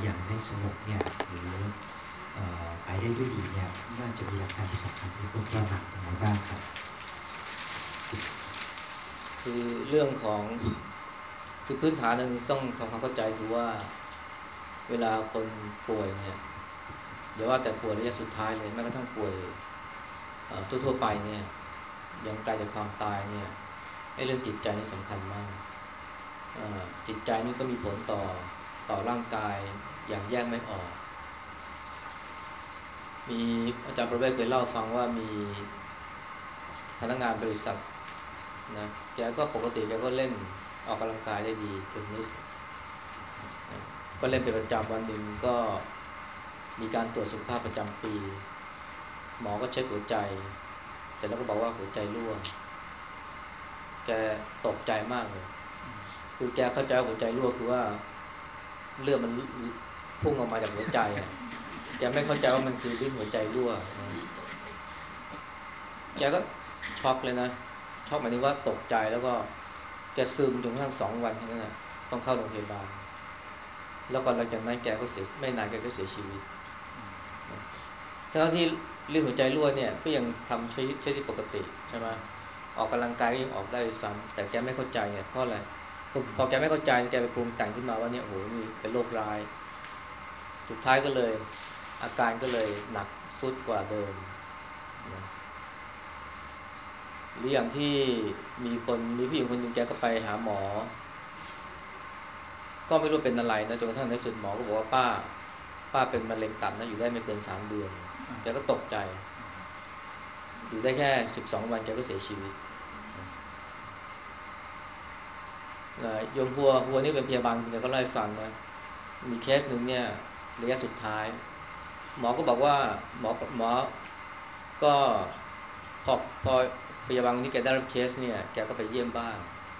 อย่างให้สงบเนี่ยหรือไปได้ด้วยดีเนี่ยน่าจะมีหลักการที่สำคัญที่ต้องตระหนักตรงไหนบ้างครับคือเรื่องของคือพื้นฐานนึงต้องทำความเข้าใจคือว่าเวลาคนป่วยเนี่ยอย่าว่าแต่ป่วยระยะสุดท้ายเลยแม้กระทั่งป่วยทั่วๆไปเนี่ยยังไกลจากความตายเนี่ยเรื่องจิตใจนี่สำคัญมากจิตใจนี่ก็มีผลต่อร่างกายอย่างแยกไม่ออกมีอาจารย์ประเวศเคยเล่าฟังว่ามีพนักงานบริษัทนะแกก็ปกติแกก็เล่นออกกำลังกายได้ดีเทนนิสนะก็เล่นเป็นประจำวันหนึ่งก็มีการตรวจสุขภาพประจำปีหมอก็เช็คหัวใจเสร็จแล้วก็บอกว่าหัวใจรั่วแกตกใจมากเลยคือแกเข้าใจว่าหัวใจรั่วคือว่าเลือดมันพุ่งออกมาจากหัวใจอ่ะแกไม่เข้าใจว่ามันคือลิ้นหัวใจรั่วนะแกก็ช็อกเลยนะช็อกหมายถึงว่าตกใจแล้วก็แกซึมจนกระทั่ง2 วันแค่นั้นแหละต้องเข้าโรงพยาบาลแล้วก็หลังจากนั้นแกก็เสียไม่นานแกก็เสียชีวิตทั้งที่ลิ้นหัวใจรั่วเนี่ยก็ยังทำใช้ที่ปกติใช่ไหมออกกำลังกายก็ยังออกได้ซ้ำแต่แกไม่เข้าใจเนี่ยเพราะอะไรพอแกไม่เข้าใจแกไปปรุงแต่งขึ้นมาว่าเนี่ยโอ้โหนี่เป็นโรคร้ายสุดท้ายก็เลยอาการก็เลยหนักทรุดกว่าเดิมนะหรืออย่างที่มีผู้หญิงคนหนึ่งแกก็ไปหาหมอก็ไม่รู้เป็นอะไรนะจนกระทั่งในสุดหมอก็บอกว่าป้าเป็นมะเร็งตับนะอยู่ได้ไม่เกิน3 เดือนแกก็ตกใจอยู่ได้แค่12 วันแกก็เสียชีวิตโยมหัวนี่เป็นพยาบาลแกก็เล่าให้ฟังนะมีเคสหนึ่งเนี่ยระยะสุดท้ายหมอก็บอกว่าหมอก็พอพอพยาบาลคนนี้แกได้รับเคสเนี่ยแกก็ไปเยี่ยมบ้าน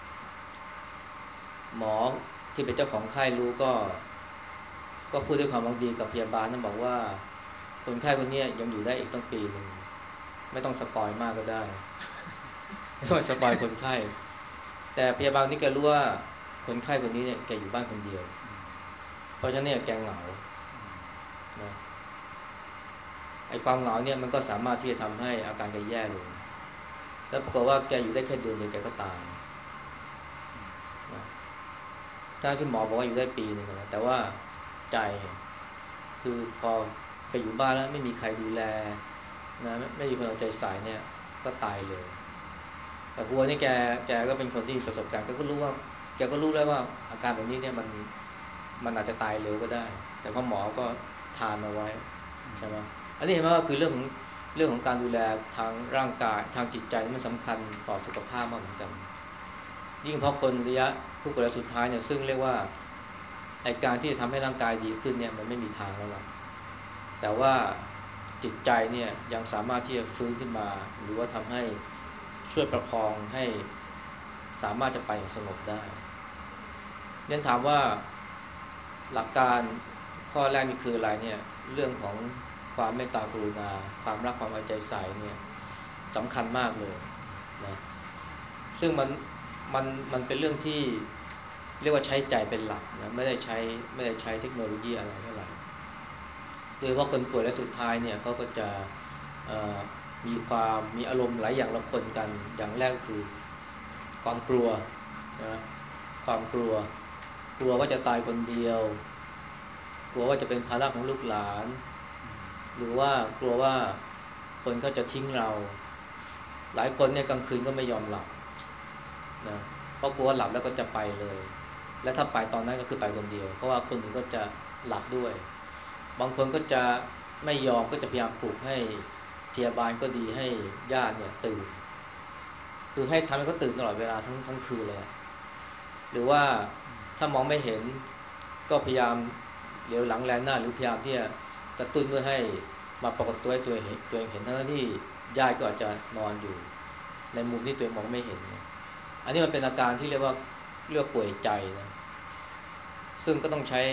หมอที่เป็นเจ้าของไข้รู้ก็พูดด้วยความหวังดีกับพยาบาลนั้นบอกว่าคนไข้คนนี้ยังอยู่ได้อีกตั้งปีหนึ่งไม่ต้องสปอยมากก็ได้ไม่ต้องสปอยคนไข้แต่พยาบาลนี่แกรู้ว่าคนไข้คนนี้เนี่ยแกอยู่บ้านคนเดียวเพราะฉะนั้นเนี่ยแกเหงานะไอ้ความเหงาเนี่ยมันก็สามารถที่จะทำให้อาการแกแย่ลงแล้วปรากฏว่าแกอยู่ได้แค่เดือนเดียวแกก็ตายนะถ้าที่หมอบอกว่าอยู่ได้ปีหนึ่งนะแต่ว่าใจคือพอไปอยู่บ้านแล้วไม่มีใครดูแลนะไม่มีคนเอาใจใส่เนี่ยก็ตายเลยแต่หัวนี่แกก็เป็นคนที่มีประสบการณ์แกก็รู้แล้วว่าอาการแบบนี้เนี่ยมันอาจจะตายเร็วก็ได้แต่พอหมอก็ทานเอาไว้ใช่ไหมอันนี้เห็นไหมว่าคือเรื่องของการดูแลทางร่างกายทางจิตใจมันสำคัญต่อสุขภาพมากเหมือนกันยิ่งเพราะคนระยะผู้ป่วยสุดท้ายเนี่ยซึ่งเรียกว่าไอการที่จะทำให้ร่างกายดีขึ้นเนี่ยมันไม่มีทางแล้วล่ะแต่ว่าจิตใจเนี่ยยังสามารถที่จะฟื้นขึ้นมาหรือว่าทำให้ช่วยประคองให้สามารถจะไปอย่างสงบได้เรียนถามว่าหลักการข้อแรกนี่คืออะไรเนี่ยเรื่องของความเมตตากรุณาความรักความเอาใจใส่เนี่ยสำคัญมากเลยนะซึ่งมันเป็นเรื่องที่เรียกว่าใช้ใจเป็นหลักนะไม่ได้ใช้เทคโนโลยีอะไรเท่าไหร่โดยเฉพาะคนป่วยและสุดท้ายเนี่ยเขาก็จะเอ่อมีอารมณ์หลายอย่างละคนกันอย่างแรกก็คือความกลัวนะความกลัวว่าจะตายคนเดียวกลัวว่าจะเป็นภาระของลูกหลานหรือว่ากลัวว่าคนเขาจะทิ้งเราหลายคนเนี่ยกลางคืนก็ไม่ยอมหลับนะเพราะกลัวหลับแล้วก็จะไปเลยและถ้าไปตอนนั้นก็คือไปคนเดียวเพราะว่าคนอื่นก็จะหลับด้วยบางคนก็จะไม่ยอมก็จะพยายามปลุกให้พยาบาลก็ดีให้ญาติเนี่ยตื่นคือให้ทำให้เขาตื่นตลอดเวลาทั้งคืนเลยหรือว่าถ้ามองไม่เห็นก็พยายามเหลียวหลังแลหน้าหรือพยายามที่จะกระตุ้นเพื่อให้มาปรากฏตัวให้ตัวเองเห็นทั้งที่ญาติก็อาจจะนอนอยู่ในมุมที่ตัวเองมองไม่เห็นอันนี้มันเป็นอาการที่เรียกว่าป่วยใจนะซึ่งก็ต้องใช้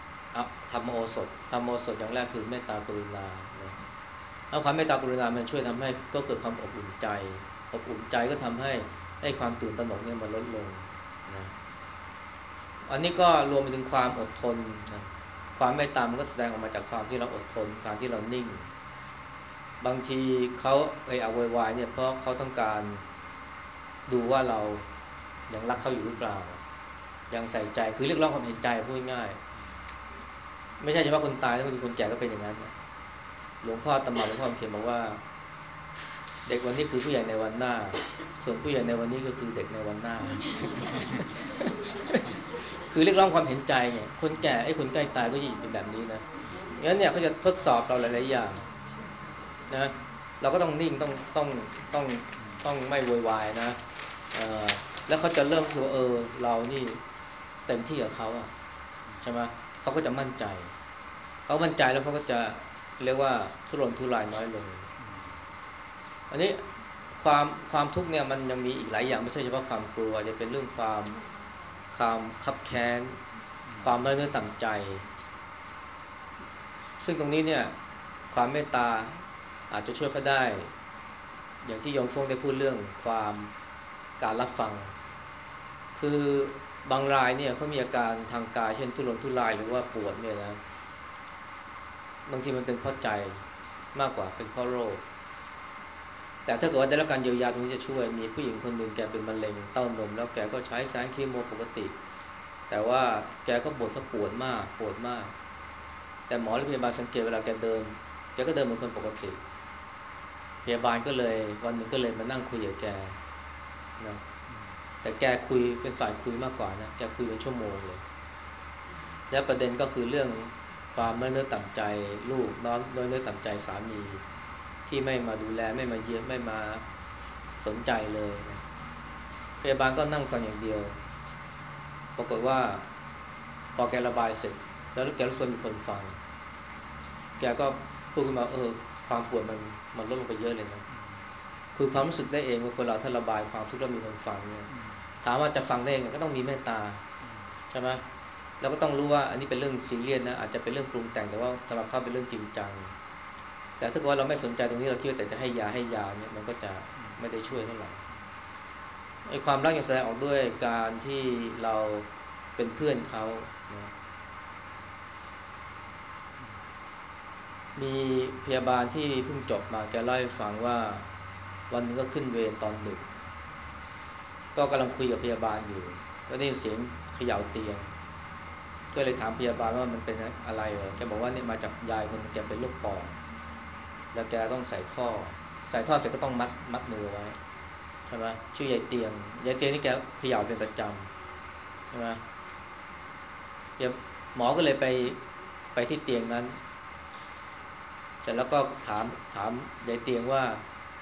ธรรมโอสถอย่างแรกคือเมตตากรุณานะแล้วความเมตตากรุณามันช่วยทำให้ก็เกิดความอบอุ่นใจก็ทำให้ความตื่นตระหนกเนี่ยมันลดลงนะอันนี้ก็รวมไปถึงความอดทนนะความเมตตามันก็แสดงออกมาจากความที่เราอดทนการที่เรานิ่งบางทีเขาเอาโวยวายเนี่ยเพราะเขาต้องการดูว่าเรายังรักเขาอยู่หรือเปล่ายังใส่ใจคือเรียกร้องความเห็นใจพูดง่ายไม่ใช่เฉพาะคนตายนะบางทีคนแก่ก็เป็นอย่างนั้นนะหลวงพ่อตำหลวงพ่อเขียนบอกว่าเด็กวันนี้คือผู้ใหญ่ในวันหน้าส่วนผู้ใหญ่ในวันนี้ก็คือเด็กในวันหน้าคือเรียกร้องความเห็นใจเนี่ยคนแก่คนใกล้ตายก็ยิ่งเป็นแบบนี้นะงั้นเนี่ยเขาจะทดสอบเราหลายๆอย่างนะเราก็ต้องนิ่งต้องต้องไม่โวยวายนะแล้วเขาจะเริ่มรู้สึกว่าเรานี่เต็มที่กับเขาอ่ะใช่ไหมเขาก็จะมั่นใจเขามั่นใจแล้วเขาก็จะเรียกว่าทุรนทุรายน้อยลงอันนี้ความทุกข์เนี่ยมันยังมีอีกหลายอย่างไม่ใช่เฉพาะความกลัวจะเป็นเรื่องความคับแค้นความน้อยเนื้อต่ำใจซึ่งตรงนี้เนี่ยความเมตตาอาจจะช่วยเขาได้อย่างที่โยมฟงได้พูดเรื่องความการรับฟังคือบางรายเนี่ยเขามีอาการทางกายเช่นทุรนทุรายหรือว่าปวดเนี่ยนะบางทีมันเป็นเพราะใจมากกว่าเป็นเพราะโรคแต่ถ้าเกิดว่าได้รับการเยียวยาตรงนี้จะช่วยมีผู้หญิงคนหนึ่งแกเป็นมะเร็งเต้านมแล้วแกก็ใช้สารเคมีปกติแต่ว่าแกก็บ่นว่าปวดมากแต่หมอหรือพยาบาลสังเกตเวลาแกเดินแกก็เดินเหมือนคนปกติพยาบาลก็เลยวันหนึ่งก็เลยมานั่งคุยกับแกนะแต่แกคุยเป็นฝ่ายคุยมากกว่านะแกคุยเป็นชั่วโมงเลยแล้วประเด็นก็คือเรื่องความน้อยเนื้อต่ำใจลูกน้อยเนื้อต่ำใจสามีที่ไม่มาดูแลไม่มาเยี่ยมไม่มาสนใจเลยนะพยาบาลก็นั่งฟังอย่างเดียวปรากฏว่าพอแกระบายเสร็จแล้วแกรู้สึกมีคนฟังแกก็พูดขึ้นมาความปวดมันลดลงไปเยอะเลยนะคือความรู้สึกได้เองว่าคนเราถ้าระบายความทุกข์แล้วมีคนฟังเนี่ยถามว่าจะฟังได้ยังไงก็ต้องมีเมตตาใช่ไหมแล้วก็ต้องรู้ว่าอันนี้เป็นเรื่องซีเรียสนะอาจจะเป็นเรื่องปรุงแต่งแต่ว่าสำหรับเขาเป็นเรื่องจริงจังแต่ถ้าเกิดว่าเราไม่สนใจตรงนี้เราคิดว่าแต่จะให้ยาเนี่ยมันก็จะไม่ได้ช่วยเท่าไหร่ไอ้ความรักยังแสดงออกด้วยการที่เราเป็นเพื่อนเขานะมีพยาบาลที่เพิ่งจบมาแกเล่าให้ฟังว่าวันนึงก็ขึ้นเวรตอนดึกก็กำลังคุยกับพยาบาลอยู่ก็ได้ยินเสียงเขย่าเตียงก็เลยถามพยาบาลว่ามันเป็นอะไรเหรอแกบอกว่านี่มาจากยายคนนึงแกเป็นโรคปอดแล้วแกต้องใส่ท่อเสร็จก็ต้องมัดมือไว้ใช่ไหมชื่อยายเตียงนี่แกเขย่าเป็นประจำใช่ไหมหมอก็เลยไปที่เตียงนั้นเสร็จแล้วก็ถามยายเตียงว่า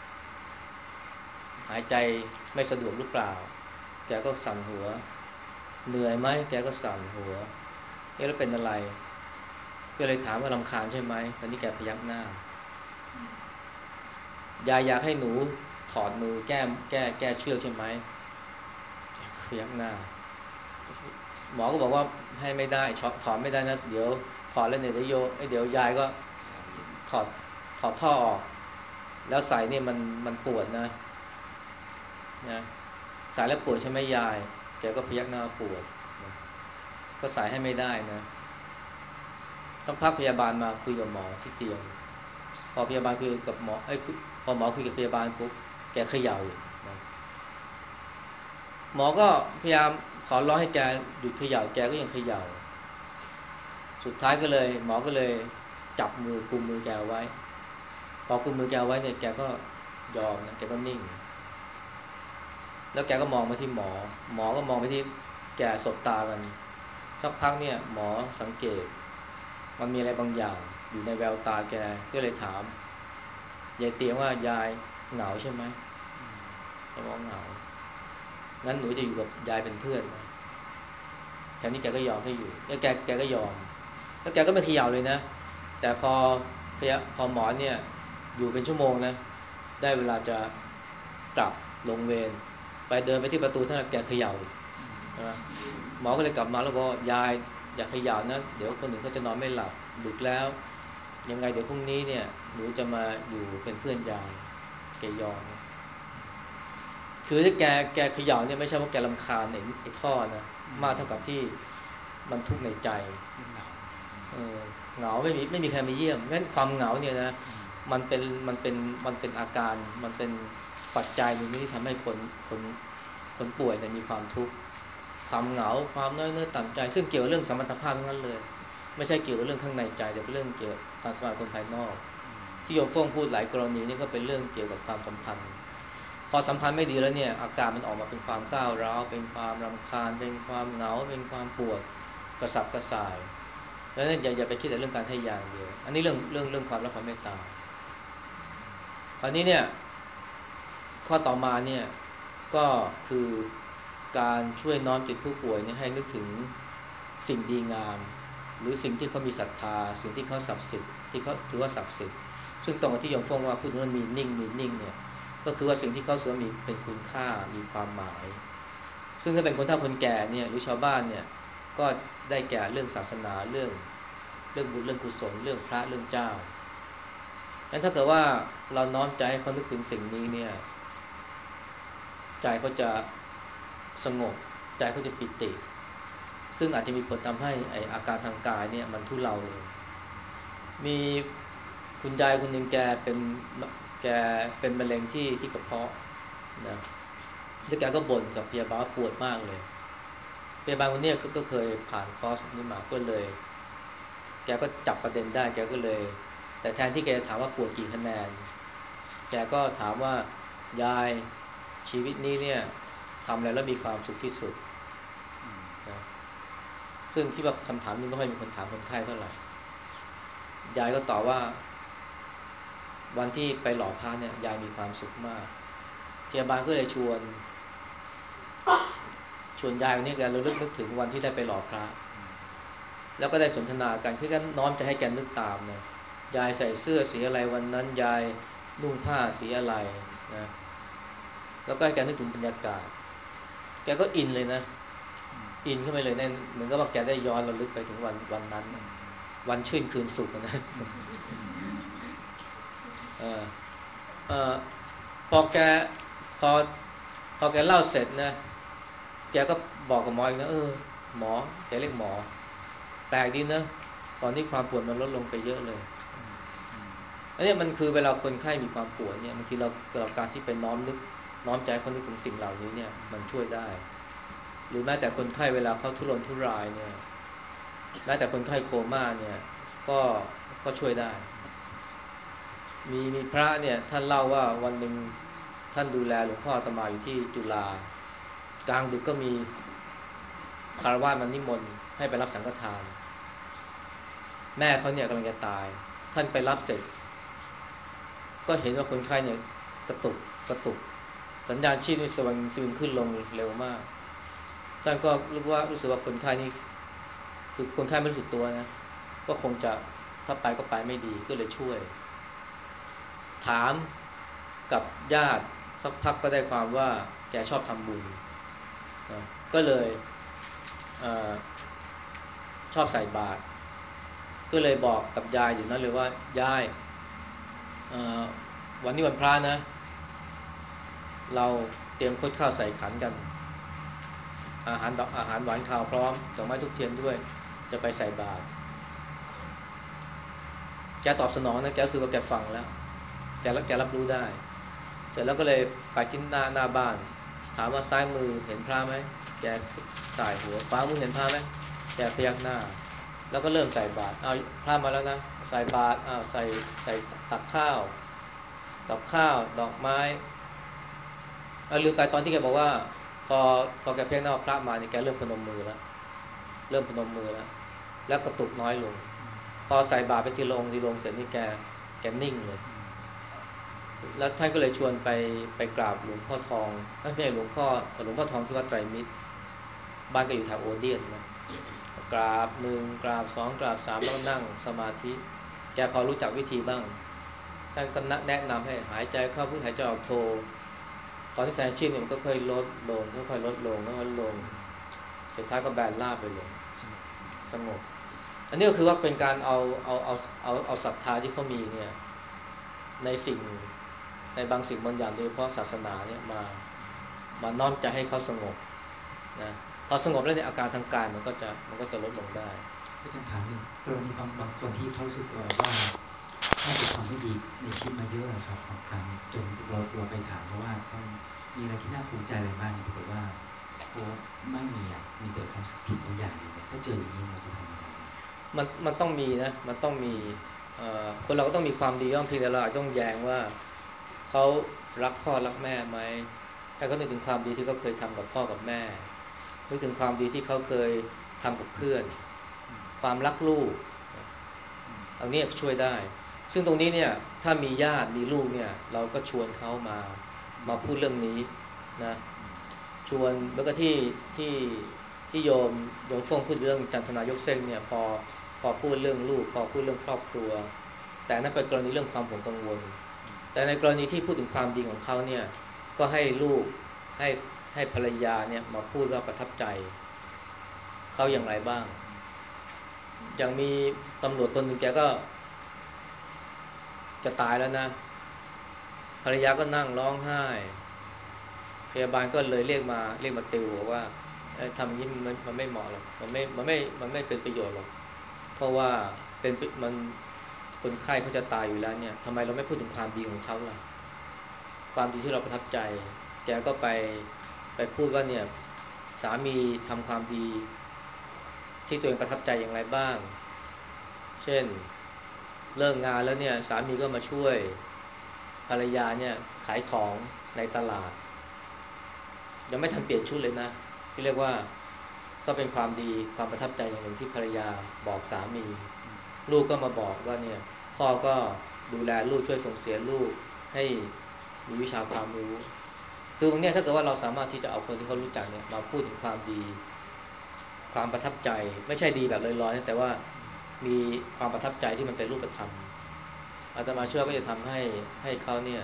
หายใจไม่สะดวกหรือเปล่าแกก็สั่นหัวเหนื่อยไหมแกก็สั่นหัวแล้วเป็นอะไรก็เลยถามว่ารำคาญใช่ไหมตอนนี้แกพยักหน้ายายอยากให้หนูถอดมือแก้เชือกใช่ไหมพยักหน้าหมอก็บอกว่าให้ไม่ได้ถอดไม่ได้นะเดี๋ยวถอดแล้วเนี่ยเดี๋ยวยายก็ถอดถอดท่อออกแล้วใส่เนี่ยมันปวดนะสายแล้วปวดใช่ไหมยายแกก็พยักหน้าปวดนะก็สายให้ไม่ได้นะสักพักพยาบาลมาคุยกับหมอที่เตียงพอพยาบาลคุยกับหมอพอหมอคุยกับพยาบาลปุ๊บแกเขย่าอีกนะหมอก็พยายามขอร้องให้แกหยุดเขย่าแกก็ยังเขย่าสุดท้ายก็เลยหมอก็เลยจับมือกุมมือแกไว้พอกุมมือแกไว้เนี่ยแกก็ยอมนะแกก็นิ่งแล้วแกก็มองมาที่หมอก็มองไปที่แกสบตากันสักพักเนี่ยหมอสังเกตมันมีอะไรบางอย่างอยู่ในแววตาแกก็เลยถามยายเตียงว่ายายเหงาใช่ไหมแกบอกเหงางั้นหนูจะอยู่กับยายเป็นเพื่อนนะแค่นี้แกก็ยอมให้อยู่แล้วแกก็ยอมแล้วแกก็ไม่เขย่าเลยนะแต่พอหมอเนี่ยอยู่เป็นชั่วโมงนะได้เวลาจะกลับลงเวรไปเดินไปที่ประตูท่านแกเขย่าอีกนะหมอก็เลยกลับมาแล้วบอกยายอย่าเขย่านะเดี๋ยวคนอื่นเขาจะนอนไม่หลับดึกแล้วยังไงเดี๋ยวพรุ่งนี้เนี่ยหนูจะมาอยู่เป็นเพื่อนยายแกยอมคือที่แกเขย่าเนี่ยไม่ใช่ว่าแกรำคาญไอ้ท่อนะมากเท่ากับที่มันทุกข์ในใจมันเหงาเออเหงาไม่มีใครมาเยี่ยมงั้นความเหงาเนี่ยนะมันเป็นอาการมันเป็นปัจจัยหนึ่งที่ทำให้คนคนป่วยเนี่ยมีความทุกข์ความเหงาความน้อยเนื้อต่ำใจซึ่งเกี่ยวกับเรื่องสมรรถภาพทั้งนั้นเลยไม่ใช่เกี่ยวกับเรื่องข้างในใจแต่เป็นเรื่องเกี่ยวกับความสมรรถคนภายนอกที่โยมฟ้องพูดหลายกรณีนี่ก็เป็นเรื่องเกี่ยวกับความสัมพันธ์พอสัมพันธ์ไม่ดีแล้วเนี่ยอาการมันออกมาเป็นความก้าวร้าวเป็นความรำคาญเป็นความเหงาเป็นความปวดกระสับกระส่ายแล้วนั้นอย่าไปคิดแต่เรื่องการให้ยาอย่างเดียวอันนี้เรื่องความรักความเมตตาคราวนี้เนี่ยข้อต่อมาเนี่ยก็คือการช่วยน้อมจิตผู้ป่วยเนี่ยให้นึกถึงสิ่งดีงามหรือสิ่งที่เขามีศรัทธาสิ่งที่เขาศักดิ์สิทธิ์ที่เขาถือว่าศักดิ์สิทธิ์ซึ่งตรงกับที่โยมฟ้องว่าพูดถึงเรื่องมีนิ่งเนี่ยก็คือว่าสิ่งที่เขาถือว่ามีเป็นคุณค่ามีความหมายซึ่งถ้าเป็นคนเฒ่าคนแก่เนี่ยหรือชาวบ้านเนี่ยก็ได้แก่เรื่องศาสนาเรื่องบุญเรื่องกุศลเรื่องพระเรื่องเจ้างั้นถ้าเกิดว่าเราน้อมใจให้เขานึกถึงสิ่งนี้เนี่ยใจเขาจะสงบใจเขาจะปิติซึ่งอาจจะมีผลทำให้ไออาการทางกายเนี่ยมันทุเลาลงมีคุณยายคนหนึ่งแกเป็นมะเร็งที่กระเพาะนะแล้วแกก็บ่นกับพยาบาลปวดมากเลยพยาบาลคนนี้ก็เคยผ่านคอร์สนี้มาก็เลยแกก็จับประเด็นได้แกก็เลยแต่แทนที่แกจะถามว่าปวดกี่คะแนนแกก็ถามว่ายายชีวิตนี้เนี่ยทำอะไรแล้วมีความสุขที่สุดนะซึ่งคิดว่าคำถามนี้ไม่ค่อยมีคนถามคนไข้เท่าไหร่ยายก็ตอบว่าวันที่ไปหล่อพระเนี่ยยายมีความสุขมากพยาบาลก็เลยชวนยายคนนี้แกระลึกนึกถึงวันที่ได้ไปหล่อพระแล้วก็ได้สนทนากันเพื่อกันน้อมจะให้แกนึกตามนะยายใส่เสื้อสีอะไรวันนั้นยายนุ่งผ้าสีอะไรนะแล้วก็ให้แกนึกถึงบรรยากาศแกก็อินเลยนะอินเข้าไปเลยเนี่ยเหมือนกับว่าแกได้ย้อนระลึกไปถึงวันนั้นวันชื่นคืนสุขนะเออเออพอแกพอพอแกเล่าเสร็จนะแกก็บอกกับหมออีกนะหมอแกเรียกหมอแปลกดีนะตอนนี้ความปวดมันลดลงไปเยอะเลยอันนี้มันคือเวลาคนไข้มีความปวดเนี่ยบางทีเราการที่ไปน้อมใจเขานึกถึงสิ่งเหล่านี้เนี่ยมันช่วยได้หรือแม้แต่คนไข้เวลาเขาทุรนทุรายเนี่ยแม้แต่คนไข้โคม่าเนี่ยก็ก็ช่วยได้มีพระเนี่ยท่านเล่าว่าวันหนึ่งท่านดูแลหลวงพ่ออาตมาอยู่ที่จุฬากลางดึกก็มีคารวะมานิมนต์ให้ไปรับสังฆทานแม่เขาเนี่ยกำลังจะตายท่านไปรับเสร็จก็เห็นว่าคนไข้เนี่ยกระตุกกระตุกสัญญาณชีพนี่สวิงขึ้นลงเร็วมากท่านก็รู้สึกว่าคนไข้นี่คือคนไข้ไม่รู้สึกตัวนะก็คงจะถ้าไปก็ไปไม่ดีก็เลยช่วยถามกับญาติสักพักก็ได้ความว่าแกชอบทำบุญนะก็เลยเออชอบใส่บาตรก็เลยบอกกับยายอยู่นั้นเลยว่ายายวันนี้วันพระนะเราเตรียมคดข้าวใส่ขันกันอาหารหวานข้าวพร้อมดอกไม้ทุกเทียนด้วยจะไปใส่บาตรแกตอบสนองนะแกรู้สึกว่าแกฟังแล้วแกรับรู้ได้เสร็จแล้วก็เลยไปที่หน้าบ้านถามว่าซ้ายมือเห็นพระไหมแกสายหัวขวามือเห็นพระไหมแกพยักหน้าแล้วก็เริ่มใส่บาตรเอาพระมาแล้วนะใส่บาตรใส่ตักข้าวกับข้าวดอกไม้ลืมไปตอนที่แกบอกว่าพอแกเพ่งหน้าพระมาเนี่ยแกเริ่มพนมมือแล้วเริ่มพนมมือแล้วกระตุกน้อยลงพอใส่บาตรไปทีละองค์เสร็จนี่แกนิ่งเลยแล้วท่านก็เลยชวนไปกราบหลวงพ่อทองไม่ใช่หลวงพ่อทองที่วัดไตรมิตรบ้านก็อยู่แถวโอเดียนนะกราบหนึ่งกราบสองกราบสามแล้วนั่งสมาธิแกพอรู้จักวิธีบ้างท่านก็แนะนำให้หายใจเข้าพุทหายใจออกโทตอนที่แสงชีพเนี่ยมันก็ค่อยลดลงค่อยๆลดลงค่อยๆลงสุดท้ายก็แบนราบไปเลยสงบอันนี้ก็คือว่าเป็นการเอาศรัทธาที่เขามีเนี่ยในสิ่งในบางสิ่งบางอย่างโดยเฉพาะศาสนาเนี่ยมาน้อมใจให้เขาสงบนะพอสงบแล้วเนี่ยอาการทางกายมันก็จะลดลงได้อาจารย์ถามหนึ่งกรณีบางคนที่เขารู้สึกว่าเขาไปทำไม่ดีในชีวิตมาเยอะครับบางครั้งจนเราไปถามเขาว่าเขามีอะไรที่น่าภูมิใจอะไรบ้างปรากฏว่าโอ้ไม่มีอ่ะมีแต่ความสึกผิดบางอย่างอยู่เนี่ยถ้าเจออย่างนี้เราจะทำยังไงมันต้องมีนะมันต้องมีคนเราก็ต้องมีความดีย่อมเพียงแต่เราอาจต้องแย้งว่าเขารักพ่อรักแม่ไหมให้เขานึกถึงความดีที่เขาเคยทำกับพ่อกับแม่นึกถึงความดีที่เขาเคยทำกับเพื่อนความรักลูกอันนี้ช่วยได้ซึ่งตรงนี้เนี่ยถ้ามีญาติมีลูกเนี่ยเราก็ชวนเขามาพูดเรื่องนี้นะชวนแล้วก็ที่ที่โยมฟงพูดเรื่องจันทนายกเส้นเนี่ยพอพูดเรื่องลูกพอพูดเรื่องครอบครัวแต่นั่นเป็นกรณีเรื่องความห่วงกังวลแต่ในกรณีที่พูดถึงความดีของเขาเนี่ยก็ให้ลูกให้ให้ภรรยาเนี่ยมาพูดว่าประทับใจเขาอย่างไรบ้างอย่างมีตำรวจคนหนึ่งแกก็จะตายแล้วนะภรรยาก็นั่งร้องไห้พยาบาลก็เลยเรียกมาติวบอกว่าทำอย่างนี้มันไม่เหมาะหรอกมันไม่เป็นประโยชน์หรอกเพราะว่าเป็นมันคนไข้เขาจะตายอยู่แล้วเนี่ยทำไมเราไม่พูดถึงความดีของเขาล่ะความดีที่เราประทับใจแกก็ไปพูดว่าเนี่ยสามีทำความดีที่ตัวเองประทับใจอย่างไรบ้างเช่นเลิกงานแล้วเนี่ยสามีก็มาช่วยภรรยาเนี่ยขายของในตลาดยังไม่ทันเปลี่ยนชุดเลยนะที่เรียกว่าก็เป็นความดีความประทับใจอย่างหนึ่งที่ภรรยาบอกสามีลูกก็มาบอกว่าเนี่ยพ่อก็ดูแลลูกช่วยส่งเสียลูกให้มีวิชาความรู้คือวันนี้ถ้าเกิดว่าเราสามารถที่จะเอาคนที่เขารู้จักเนี่ยมาพูดถึงความดีความประทับใจไม่ใช่ดีแบบลอยๆแต่ว่ามีความประทับใจที่มันเป็นรูปธรรมอาตมาเชื่อก็จะทำให้เขาเนี่ย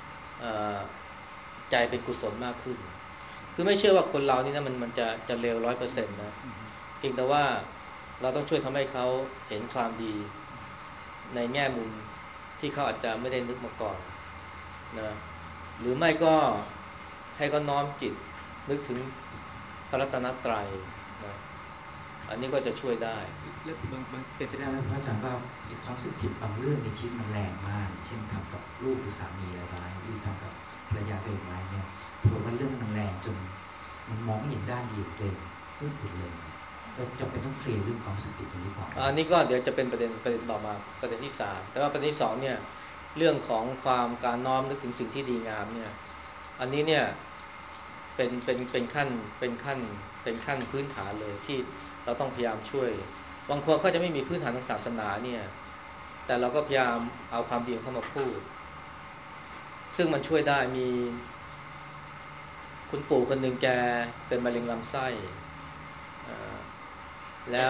ใจเป็นกุศลมากขึ้นคือไม่เชื่อว่าคนเรานี่นะมันจะเลว100%นะเพียงแต่ว่าเราต้องช่วยทำให้เขาเห็นความดีในแง่มุมที่เขาอาจจะไม่ได้นึกมาก่อนนะหรือไม่ก็ให้เขาน้อมจิตนึกถึงพระรัตนตรัยนะอันนี้ก็จะช่วยได้แล้วบางเป็นไปได้ไหมพระอาจารย์ว่าความรู้สึกผิดบางเรื่องในชีวิตมันแรงมากเช่นทำกับลูกหรือสามีอะไรไว้หรือทำกับภรรยาตัวเองไว้เนี่ยปรากฏว่าเรื่องมันแรงจนมันมองไม่เห็นด้านดีของตัวเองขึ้นผุดเลยเราจำเป็นต้องเคลียร์เรื่องความรู้สึกผิดตรงนี้ก่อนอันนี้ก็เดี๋ยวจะเป็นประเด็นต่อมาประเด็นที่3แต่ว่าประเด็นที่2เนี่ยเรื่องของความการน้อมนึกถึงสิ่งที่ดีงามเนี่ยอันนี้เนี่ยเป็นขั้นเป็นขั้นเป็นขั้นพื้นฐานเลยที่เราต้องพยายามช่วยบางคนเขาจะไม่มีพื้นฐานทางศาสนาเนี่ยแต่เราก็พยายามเอาความดีเข้ามาพูดซึ่งมันช่วยได้มีคุณปู่คนหนึ่งแกเป็นมะเร็งลำไส้แล้ว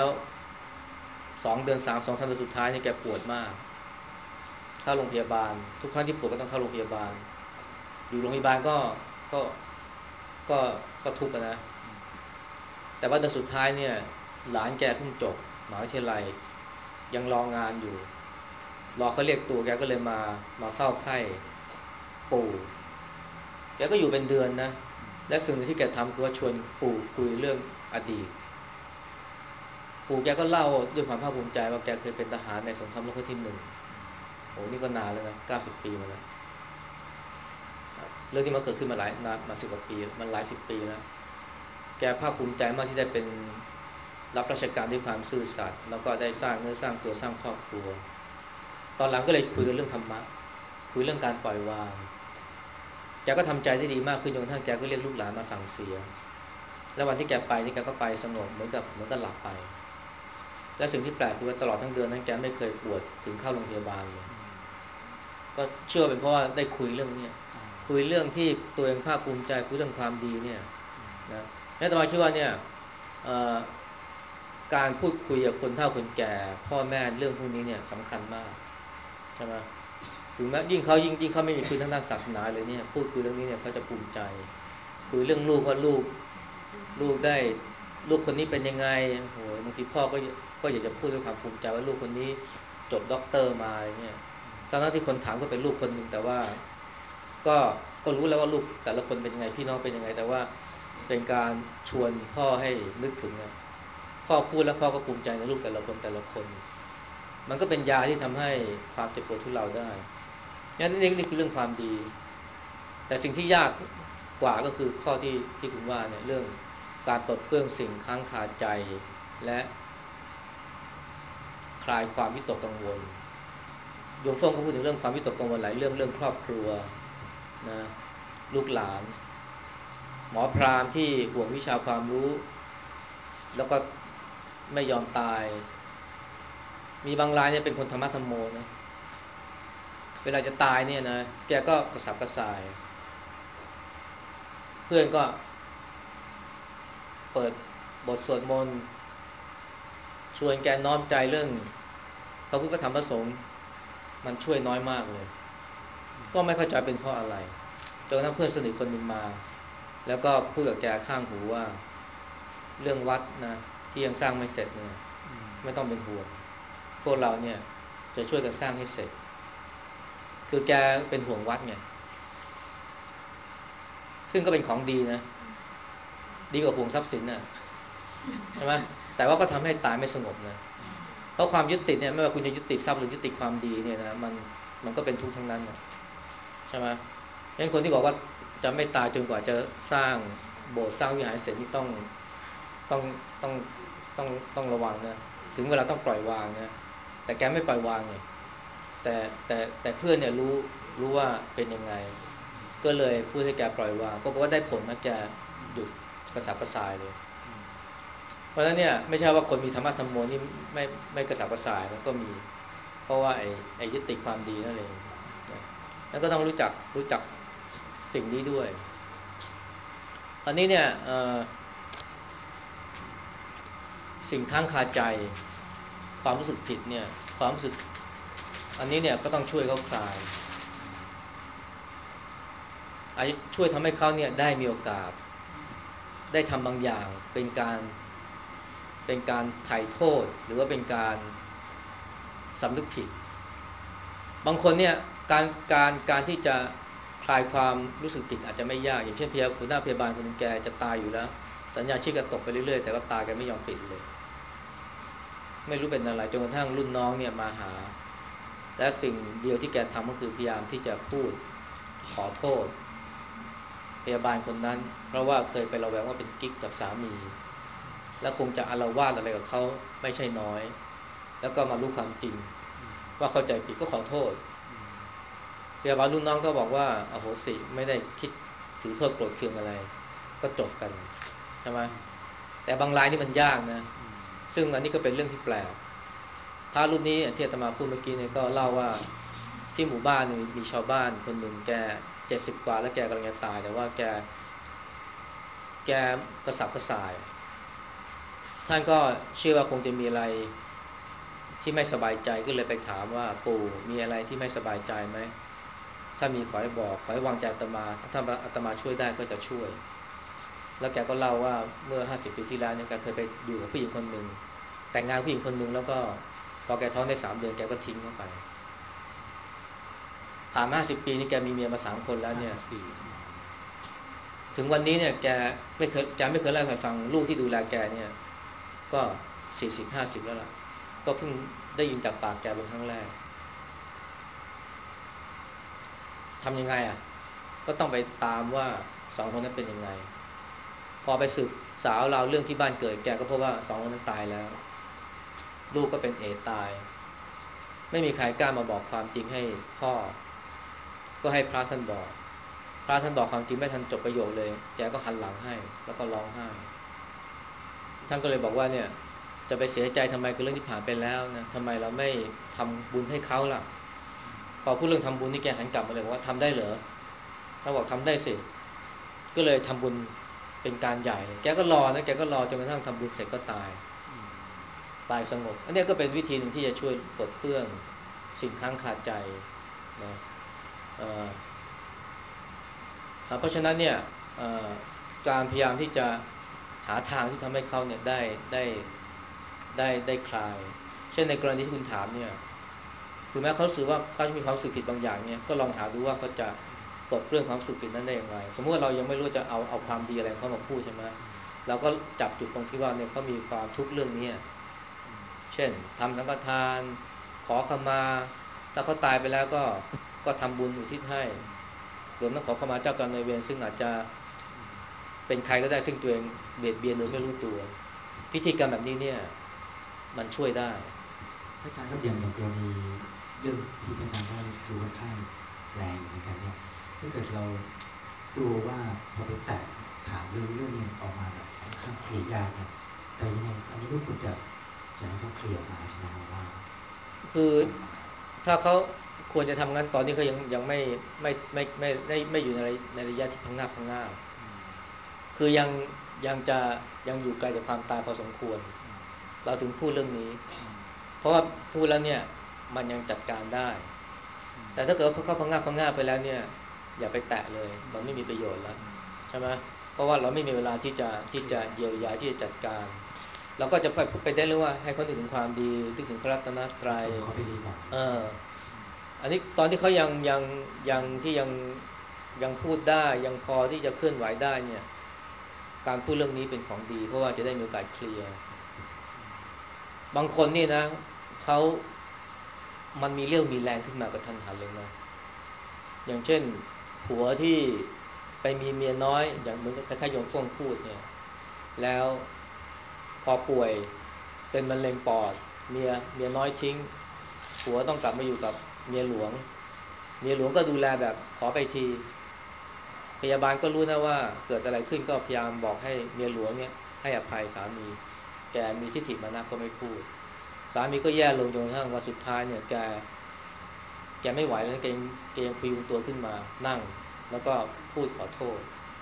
2 เดือน 3 2 3 เดือนสุดท้ายนี่แกปวดมากเข้าโรงพยาบาลทุกครั้งที่ปวดก็ต้องเข้าโรงพยาบาลอยู่โรงพยาบาลก็ก็ก็ทุกข์นะแต่ว่าเดือนสุดท้ายเนี่ยหลานแกเพิ่งจบมหาวิทยาลัยยังรองานอยู่รอเขาเรียกตัวแกก็เลยมาเฝ้าไข้ปู่แกก็อยู่เป็นเดือนนะและสิ่งที่แกทำคือว่าชวนปู่คุยเรื่องอดีตปู่แกก็เล่าด้วยความภาคภูมิใจว่าแกเคยเป็นทหารในสงครามโลกครั้งที่ 1โอ้นี่ก็นานแล้วนะ90 ปีมาแล้วเรื่องที่มันเกิดขึ้นมาหลายนานมา10 กว่า ปีมันหลาย10 ปีแล้วแกภาคภูมิใจมากที่ได้เป็นรับราชการด้วยความซื่อสัตย์แล้วก็ได้สร้างเนื้อสร้างตัวสร้างครอบครัวตอนหลังก็เลยคุยกันเรื่องธรรมะคุยเรื่องการปล่อยวางแกก็ทำใจได้ดีมากขึ้นจนกระทั่งแกก็เรียกลูกหลานมาสั่งเสียแล้ววันที่แกไปนี่แกก็ไปสงบเหมือนกับหลับไปและสิ่งที่แปลกคือว่าตลอดทั้งเดือนนั้นแกไม่เคยปวดถึงเข้าโรงพยาบาลเลยก็เชื่อเป็นเพราะว่าได้คุยเรื่องนี้คุยเรื่องที่ตัวเองภาคภูมิใจคุยเรื่องความดีเนี่ยนะนี่ตมาคิดว่าเนี่ยการพูดคุยกับคนเฒ่าคนแก่พ่อแม่เรื่องพวกนี้เนี่ยสำคัญมากใช่ไหมถึงแม้ยิ่งเขาไม่มีพื้นทางด้านศาสนาเลยเนี่ยพูดคุยเรื่องนี้เนี่ยเขาจะภูมิใจคุยเรื่องลูกว่าลูกได้ลูกคนนี้เป็นยังไงโอ้โหบางทีพ่อก็อยากจะพูดด้วยความภูมิใจว่าลูกคนนี้จบด็อกเตอร์มาเนี่ยทั้งที่คนถามก็เป็นลูกคนหนึ่งแต่ว่าก็ก็รู้แล้วว่าลูกแต่ละคนเป็นยังไงพี่น้องเป็นยังไงแต่ว่าเป็นการชวนพ่อให้นึกถึงพ่อพูดแล้วพ่อก็ภูมิใจในลูกแต่ละคนแต่ละคนมันก็เป็นยาที่ทำให้ความเจ็บปวดทุเลาได้งั้นนี่คือเรื่องความดีแต่สิ่งที่ยากกว่าก็คือข้อที่คุณว่าเนี่ยเรื่องการปลดเปลื้องสิ่งค้างคาใจและคลายความวิตกกังวลโยมฟ้องก็พูดถึงเรื่องความวิตกกังวลหลายเรื่องครอบครัวนะลูกหลานหมอพราหมณ์ที่ห่วงวิชาความรู้แล้วก็ไม่ยอมตายมีบางรายเนี่ยเป็นคนธรรมะธรรมโมนะเวลาจะตายเนี่ยนะแกก็กระสับกระส่ายเพื่อนก็เปิดบทสวดมนต์ชวนแกน้อมใจเรื่องพระพุทธธรรมพระสงฆ์มันช่วยน้อยมากเลยก็ไม่เข้าใจเป็นเพราะอะไรจนกระทั่งเพื่อนสนิทคนหนึ่งมาแล้วก็พูดกับแกข้างหูว่าเรื่องวัดนะที่ยังสร้างไม่เสร็จเนี่ยไม่ต้องเป็นห่วงพวกเราเนี่ยจะช่วยกันสร้างให้เสร็จคือแกเป็นห่วงวัดไงซึ่งก็เป็นของดีนะดีกว่าห่วงทรัพย์สินน่ะใช่ไหมแต่ว่าก็ทำให้ตายไม่สงบนะเพราะความยึดติดเนี่ยไม่ว่าคุณจะยึดติดทรัพย์หรือยึดติดความดีเนี่ยนะมันก็เป็นทุกข์ทั้งนั้นนะใช่ไหมงั้นคนที่บอกว่าจะไม่ตายจนกว่าจะสร้างโบสถ์สร้างวิหารเสร็จนี่ต้องต้องต้องต้องระวังนะถึงเวลาต้องปล่อยวางนะแต่แกไม่ปล่อยวางเนี่ยแต่เพื่อนเนี่ยรู้ว่าเป็นยังไงก็เลยพูดให้แกปล่อยวางปรากฏว่าได้ผลนะแกหยุดกระสับกระส่ายเลยเพราะฉะนั้นเนี่ยไม่ใช่ว่าคนมีธรรมะธรรมโมนี่ไม่กระสับกระส่ายนะก็มีเพราะว่าไอ้ยึดติดความดีนั่นเองนะแล้วก็ต้องรู้จักสิ่งนี้ด้วยอันนี้เนี่ยสิ่งค้างคาใจความรู้สึกผิดเนี่ยความรู้สึกอันนี้เนี่ยก็ต้องช่วยเขาคลายอาจจะช่วยทำให้เขาเนี่ยได้มีโอกาสได้ทำบางอย่างเป็นการไถ่โทษหรือว่าเป็นการสำนึกผิดบางคนเนี่ยการที่จะคลายความรู้สึกผิดอาจจะไม่ยากอย่างเช่นหัวหน้าพยาบาลคนนึงแกจะตายอยู่แล้วสัญญาชีพก็ตกไปเรื่อยๆแต่ว่าตาแกไม่ยอมปิดเลยไม่รู้เป็นอะไรจนกระทั่งรุ่นน้องเนี่ยมาหาและสิ่งเดียวที่แกทำก็คือพยายามที่จะพูดขอโทษพยาบาลคนนั้นเพราะว่าเคยไประแวงว่าเป็นกิ๊กกับสามีแล้วคงจะอาละวาดอะไรกับเขาไม่ใช่น้อยแล้วก็มารู้ความจริงว่าเข้าใจผิดก็ขอโทษพยาบาลรุ่นน้องก็บอกว่าอโหสิไม่ได้คิดถือโทษโกรธเคืองอะไรก็จบกันใช่ไหมแต่บางรายนี่มันยากนะซึ่งอันนี้ก็เป็นเรื่องที่แปลกพระรูปนี้ที่อาตมาพูดเมื่อกี้เนี่ยก็เล่าว่าที่หมู่บ้านมีชาวบ้านคนหนึ่งแก70 กว่าแล้วแกกำลังจะตายแต่ว่าแกกระสับกระส่ายท่านก็เชื่อว่าคงจะมีอะไรที่ไม่สบายใจก็เลยไปถามว่าปู่มีอะไรที่ไม่สบายใจไหมถ้ามีขอให้บอกขอให้วางใจอาตมาถ้าอาตมาช่วยได้ก็จะช่วยแล้วแกก็เล่าว่าเมื่อ50 ปีที่แล้วเนี่ยแกเคยไปอยู่กับผู้หญิงคนหนึ่งแต่งงานผู้หญิงคนหนึ่งแล้วก็พอแกท้องได้3 เดือนแกก็ทิ้งเข้าไปผ่านมา50 ปีนี่แกมีเมียมา3 คนแล้วเนี่ย 50 ปีถึงวันนี้เนี่ยแกไม่เคยเล่าให้ใครฟังลูกที่ดูแลแกเนี่ยก็40-50แล้วล่ะก็เพิ่งได้ยินจากปากแกเป็นครั้งแรกทำยังไงอ่ะก็ต้องไปตามว่า2 คนนั้นเป็นยังไงพอไปสืบสาวราวเรื่องที่บ้านเกิดแกก็พบว่า2 คนนั้นตายแล้วลูกก็เป็นเอดส์ตายไม่มีใครกล้ามาบอกความจริงให้พ่อก็ให้พระท่านบอกพระท่านบอกความจริงไม่ทันจบประโยคเลยแกก็หันหลังให้แล้วก็ร้องไห้ท่านก็เลยบอกว่าเนี่ยจะไปเสียใจทำไมกับเรื่องที่ผ่านไปแล้วนะทำไมเราไม่ทำบุญให้เขาล่ะพอพูดเรื่องทำบุญนี่แกหันกลับมาเลยบอกว่าทำได้เหรอเขาบอกทำได้สิก็เลยทำบุญเป็นการใหญ่เลยแกก็รอนะแกก็รอจนกระทั่งทำบุญเสร็จก็ตายสงบอันนี้ก็เป็นวิธีหนึ่งที่จะช่วยปลดเปลื้องสิ่งค้างคาใจนะเอ่อเพราะฉะนั้นเนี่ยการพยายามที่จะหาทางที่ทำให้เขาเนี่ยได้คลายเช่นในกรณีที่คุณถามเนี่ยถึงแม้เขารู้สึกว่าเขามีความรู้สึกผิดบางอย่างเนี่ยก็ลองหาดูว่าเขาจะปลดเปลื้องความรู้สึกผิดนั้นได้อย่างไรสมมติว่าเรายังไม่รู้จะเอาความดีอะไรเขามาพูดใช่ไหมเราก็จับจุดตรงที่ว่าเนี่ยเขามีความทุกข์เรื่องนี้เช่นทำสังฆทานขอขมาถ้าเขาตายไปแล้วก็ทำบุญอุทิศให้รวมทั้งขอขมาเจ้ากรรมนายเวรซึ่งอาจจะเป็นใครก็ได้ซึ่งตัวเองเบียดเบียนโดยไม่รู้ตัวพิธีกรรมแบบนี้เนี่ยมันช่วยได้พระอาจารย์ครับอย่างกรณีเรื่องที่พระอาจารย์ว่าดูค่อนข้างแรงเหมือนกันเนี่ยถ้าเกิดเรากลัวว่าพอไปแตะถามเรื่องนี้ออกมาแบบค่อนข้างเคลียร์ยากเนี่ยแต่ยังไงอันนี้ก็ควรจะให้เขาเคลียร์มาใช่ไหมครับว่าคือถ้าเขาควรจะทำงั้นตอนนี้เขายังไม่อยู่ในระยะที่พังงาบคือยังอยู่ไกลจากความตายพอสมควรเราถึงพูดเรื่องนี้เพราะว่าพูดแล้วเนี่ยมันยังจัดการได้แต่ถ้าเกิดเขาพังงาบไปแล้วเนี่ยอย่าไปแตะเลยมันไม่มีประโยชน์แล้วใช่ไหมเพราะว่าเราไม่มีเวลาที่จะเยียวยาที่จะจัดการเราก็จะไปได้เรื่องว่าให้เขานึกถึงความดีนึกถึงพระรัตนตรัยส่งเขาไปดีกว่าเอออันนี้ตอนที่เขายังพูดได้ยังพอที่จะเคลื่อนไหวได้เนี่ยการพูดเรื่องนี้เป็นของดีเพราะว่าจะได้มีโอกาสเคลียร์บางคนนี่นะเขามันมีเรื่องมีแรงขึ้นมากระทันหันเลยนะอย่างเช่นผัวที่ไปมีเมียน้อยอย่างเหมือนกับคล้ายๆโยมฟ่งพูดเนี่ยแล้วพอป่วยเป็นมะเร็งปอดเมียน้อยทิ้งผัวต้องกลับมาอยู่กับเมียหลวงก็ดูแลแบบขอไปทีพยาบาลก็รู้นะว่าเกิดอะไรขึ้นก็พยายามบอกให้เมียหลวงเนี่ยให้อภัยสามีแกมีทิฏฐิมานะก็ไม่พูดสามีก็แย่ลงจนกระทั่งวันสุดท้ายเนี่ยแกไม่ไหวแล้วแกยังพยุงตัวขึ้นมานั่งแล้วก็พูดขอโทษ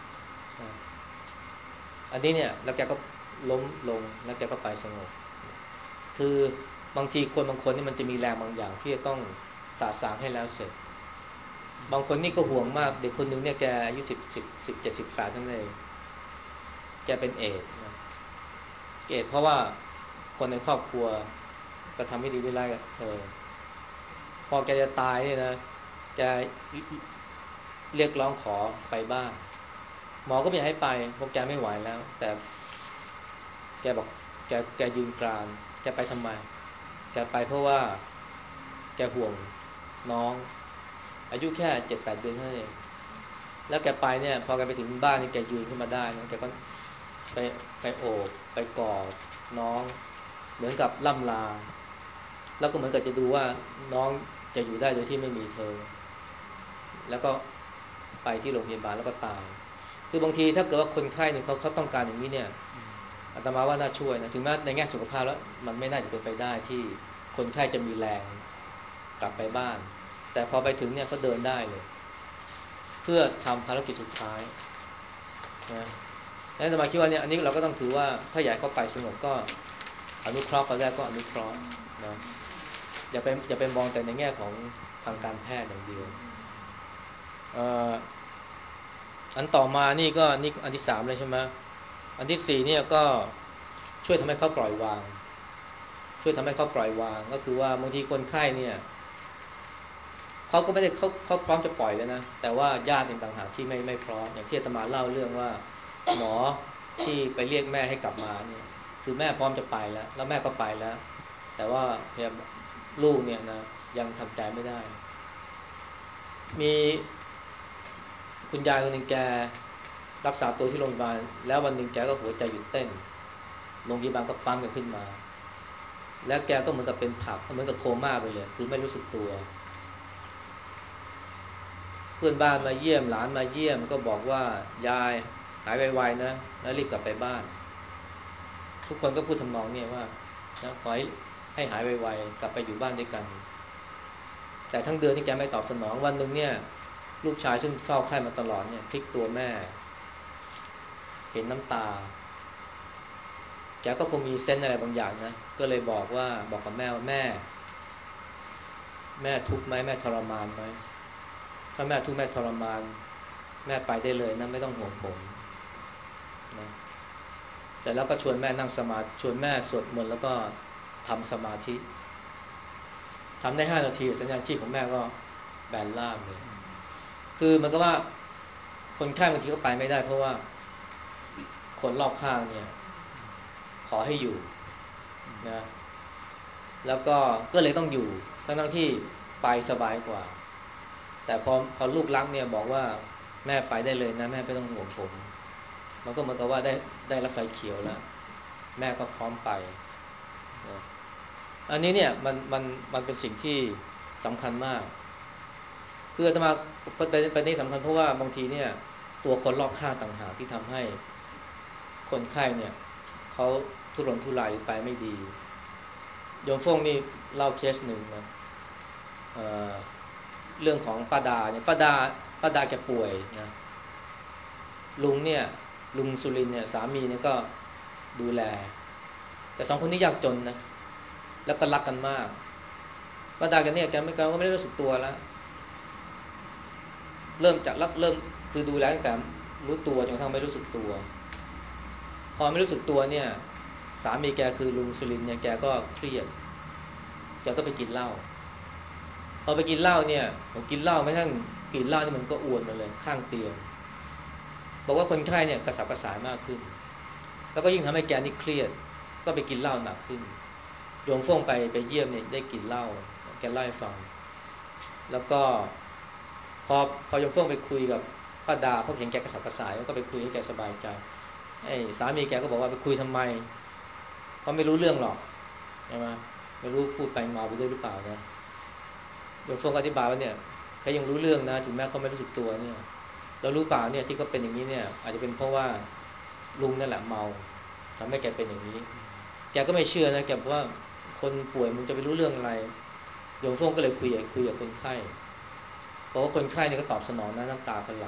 อันนี้เนี่ยแล้วแกก็ล้มลงแล้วแกก็ไปสงบคือบางทีคนบางคนนี่มันจะมีแรงบางอย่างที่จะต้องสาสางให้แล้วเสร็จบางคนนี่ก็ห่วงมากเด็กคนนึงเนี่ยแกอายุ17 18เท่านั้นเองแกเป็นเอดส์นะเอดส์เพราะว่าคนในครอบครัวก็ทำไม่ดีไม่ร้ายกับเธอพอแกจะตายเนี่ยนะแกเรียกร้องขอไปบ้านหมอก็ไม่อยากให้ไปเพราะแกไม่ไหวแล้วแต่แกบอกแกยืนกรานแกไปทำไมแกไปเพราะว่าแกห่วงน้องอายุแค่7-8 เดือนเท่านั้นเองแล้วแกไปเนี่ยพอแกไปถึงบ้านนี่แกยืนขึ้นมาได้นะแกก็ไปไปโอบไปกอดน้องเหมือนกับล่ำลาแล้วก็เหมือนกับจะดูว่าน้องจะอยู่ได้โดยที่ไม่มีเธอแล้วก็ไปที่โรงพยาบาลแล้วก็ตายคือบางทีถ้าเกิดว่าคนไข้เนี่ยเขาต้องการอย่างนี้เนี่ยอาตมาว่าน่าช่วยนะถึงแม้ในแง่สุขภาพแล้วมันไม่น่าจะเป็นไปได้ที่คนไข้จะมีแรงกลับไปบ้านแต่พอไปถึงเนี่ยเขาเดินได้เลยเพื่อทำภารกิจสุดท้ายนะแล้วอาตมาคิดว่าเนี่ยอันนี้เราก็ต้องถือว่าถ้าอยากเขาไปสงบก็อนุเคราะห์เขาได้ก็อนุเคราะห์นะอย่าไปมองแต่ในแง่ของทางการแพทย์อย่างเดียวเอ่อ อันต่อมานี่ก็นี่อันที่3เลยใช่ไหมอันที่4เนี่ยก็ช่วยทำให้เขาปล่อยวางช่วยทำให้เขาปล่อยวางก็คือว่าบางทีคนไข้เนี่ยเขาก็ไม่ได้เขาพร้อมจะปล่อยแล้วนะแต่ว่าญาติต่างหากที่ไม่พร้อมอย่างที่อาตมาเล่าเรื่องว่าหมอที่ไปเรียกแม่ให้กลับมาเนี่ยคือแม่พร้อมจะไปแล้วแม่ก็ไปแล้วแต่ว่าพยาลูกเนี่ยนะยังทำใจไม่ได้มีคุณยายคนหนึ่งแกรักษาตัวที่โรงพยาบาลแล้ววันหนึ่งแกก็หัวใจหยุดเต้นโรงพยาบาลก็ปั๊มแกขึ้นมาแล้วแกก็เหมือนกับเป็นผักเหมือนกับโคม่าไปเลยคือไม่รู้สึกตัวเพื่อนบ้านมาเยี่ยมหลานมาเยี่ยมก็บอกว่ายายหายไวๆนะแล้วรีบกลับไปบ้านทุกคนก็พูดทำนองเนี่ยว่านะขอให้หายไวๆกลับไปอยู่บ้านด้วยกันแต่ทั้งเดือนนี่แกไม่ตอบสนองวันหนึ่งเนี่ยลูกชายซึ่งเฝ้าไข้มาตลอดเนี่ยพลิกตัวแม่เห็นน้ำตา แกก็คงมีเซนส์อะไรบางอย่างนะก็เลยบอกกับแม่ว่าแม่ทุกข์ไหมแม่ทรมานไหมถ้าแม่ทุกข์แม่ทรมานแม่ไปได้เลยนะไม่ต้องห่วงผมนะแต่แล้วก็ชวนแม่นั่งสมาธิชวนแม่สวดมนต์แล้วก็ทำสมาธิทำได้5 นาทีสัญญาณชีพของแม่ก็แบนราบเลยคือมันก็ว่าคนไข้บางทีก็ไปไม่ได้เพราะว่าคคนรอบข้างเนี่ยขอให้อยู่นะแล้วก็เลยต้องอยู่ทั้งที่ไปสบายกว่าแต่พอลูกรักเนี่ยบอกว่าแม่ไปได้เลยนะแม่ไม่ต้องห่วงผมมันก็เหมือนกับว่าได้รับไฟเขียวแล้วแม่ก็พร้อมไปนะอันนี้เนี่ยมันเป็นสิ่งที่สำคัญมากคืออาตมาประเด็นนี้สำคัญเพราะว่าบางทีเนี่ยตัวคนรอบข้างต่างหากที่ทำให้คนไข้เนี่ยเขาทุรนทุรายหรือไปไม่ดีโยมฟงนี่เล่าเคสหนึ่งนะเอ่อเรื่องของป้าดาเนี่ยป้าดาแกป่วยนะลุงเนี่ยลุงสุรินเนี่ยสามีเนี่ยก็ดูแลแต่สองคนนี้ยากจนนะแล้วก็รักกันมากป้าดาแกเนี่ยแกก็ไม่ได้รู้สึกตัวแล้วเริ่มจากรักเริ่มคือดูแลตั้งแต่รู้ตัวจนกระทั่งไม่รู้สึกตัวพอไม่รู้สึกตัวเนี่ยสามีแกคือลุงสุรินเนี่ยแกก็เครียดแกก็ไปกินเหล้าพอไปกินเหล้าเนี่ยผมกินเหล้าไม่ทั้งกินเหล้านี่มันก็อ้วนมาเลยข้างเตียงบอกว่าคนไข้เนี่ยกระสับกระส่ายมากขึ้นแล้วก็ยิ่งทำให้แกนี่เครียดก็ไปกินเหล้าหนักขึ้นโยมฟ่งไปเยี่ยมเนี่ยได้กินเหล้าแกเล่าให้ฟังแล้วก็พอโยมฟ่งไปคุยกับป้าดาเพราะเห็นแกกระสับกระส่ายแล้วก็ไปคุยให้แกสบายใจไอ้สามีแกก็บอกว่าไปคุยทำไมเพราะไม่รู้เรื่องหรอกใช่ไหมไม่รู้พูดไปเมาไปด้วยหรือเปล่านะโยมฟ่งอธิบายว่าเนี่ยเขายังรู้เรื่องนะถึงแม้เขาไม่รู้สึกตัวเนี่ยเรารู้เปล่าเนี่ยที่เขาเป็นอย่างนี้เนี่ยอาจจะเป็นเพราะว่าลุงนั่นแหละเมาทำให้แกเป็นอย่างนี้แกก็ไม่เชื่อนะแกบอกว่าคนป่วยมันจะไปรู้เรื่องอะไรโยมฟ่งก็เลยคุยกับคนไข้เพราะว่าคนไข้เนี่ยก็ตอบสนองนะน้ำตาก็ไหล